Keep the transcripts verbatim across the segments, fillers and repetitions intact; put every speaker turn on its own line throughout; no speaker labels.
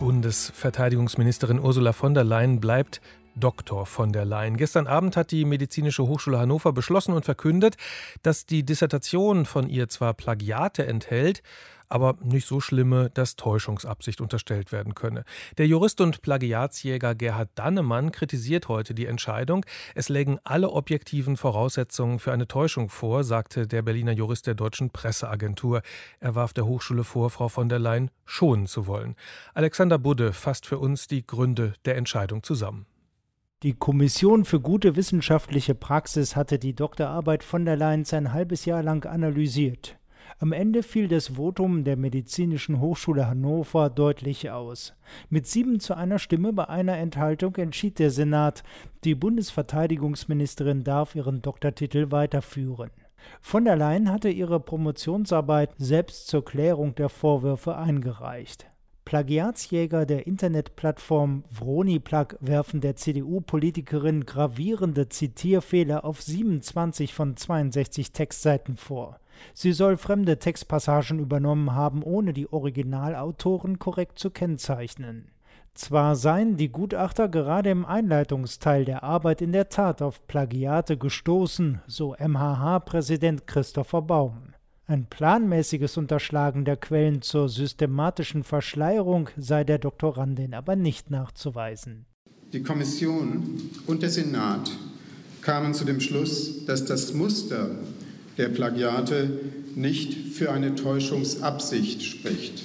Bundesverteidigungsministerin Ursula von der Leyen bleibt Doktor von der Leyen. Gestern Abend hat die Medizinische Hochschule Hannover beschlossen und verkündet, dass die Dissertation von ihr zwar Plagiate enthält, aber nicht so schlimme, dass Täuschungsabsicht unterstellt werden könne. Der Jurist und Plagiatsjäger Gerhard Dannemann kritisiert heute die Entscheidung. Es lägen alle objektiven Voraussetzungen für eine Täuschung vor, sagte der Berliner Jurist der Deutschen Presseagentur. Er warf der Hochschule vor, Frau von der Leyen schonen zu wollen. Alexander Budde fasst für uns die Gründe der Entscheidung zusammen.
Die Kommission für gute wissenschaftliche Praxis hatte die Doktorarbeit von der Leyen ein halbes Jahr lang analysiert. Am Ende fiel das Votum der Medizinischen Hochschule Hannover deutlich aus. Mit sieben zu einer Stimme bei einer Enthaltung entschied der Senat, die Bundesverteidigungsministerin darf ihren Doktortitel weiterführen. Von der Leyen hatte ihre Promotionsarbeit selbst zur Klärung der Vorwürfe eingereicht. Plagiatsjäger der Internetplattform Vroniplug werfen der C D U-Politikerin gravierende Zitierfehler auf siebenundzwanzig von zweiundsechzig Textseiten vor. Sie soll fremde Textpassagen übernommen haben, ohne die Originalautoren korrekt zu kennzeichnen. Zwar seien die Gutachter gerade im Einleitungsteil der Arbeit in der Tat auf Plagiate gestoßen, so M H H-Präsident Christopher Baum. Ein planmäßiges Unterschlagen der Quellen zur systematischen Verschleierung sei der Doktorandin aber nicht nachzuweisen.
Die Kommission und der Senat kamen zu dem Schluss, dass das Muster der Plagiate nicht für eine Täuschungsabsicht spricht.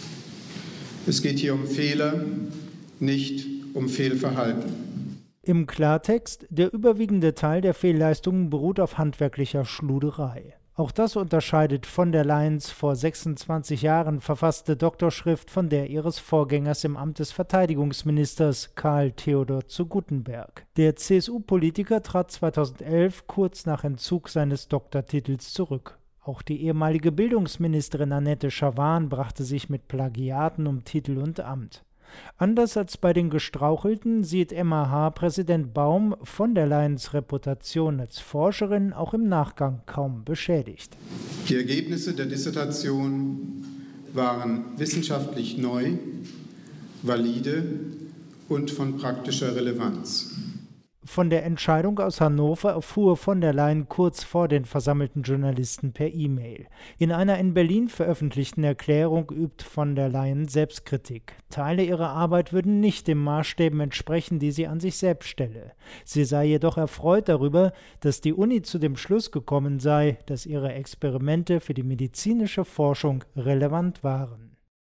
Es geht hier um Fehler, nicht um Fehlverhalten.
Im Klartext, der überwiegende Teil der Fehlleistungen beruht auf handwerklicher Schluderei. Auch das unterscheidet von der Leyens vor sechsundzwanzig Jahren verfasste Doktorschrift von der ihres Vorgängers im Amt des Verteidigungsministers Karl Theodor zu Guttenberg. Der C S U-Politiker trat zweitausendelf kurz nach Entzug seines Doktortitels zurück. Auch die ehemalige Bildungsministerin Annette Schavan brachte sich mit Plagiaten um Titel und Amt. Anders als bei den Gestrauchelten sieht M H H-Präsident Baum von der Leyens Reputation als Forscherin auch im Nachgang kaum beschädigt.
Die Ergebnisse der Dissertation waren wissenschaftlich neu, valide und von praktischer Relevanz.
Von der Entscheidung aus Hannover erfuhr von der Leyen kurz vor den versammelten Journalisten per E-Mail. In einer in Berlin veröffentlichten Erklärung übt von der Leyen Selbstkritik. Teile ihrer Arbeit würden nicht den Maßstäben entsprechen, die sie an sich selbst stelle. Sie sei jedoch erfreut darüber, dass die Uni zu dem Schluss gekommen sei, dass ihre Experimente für die medizinische Forschung relevant waren.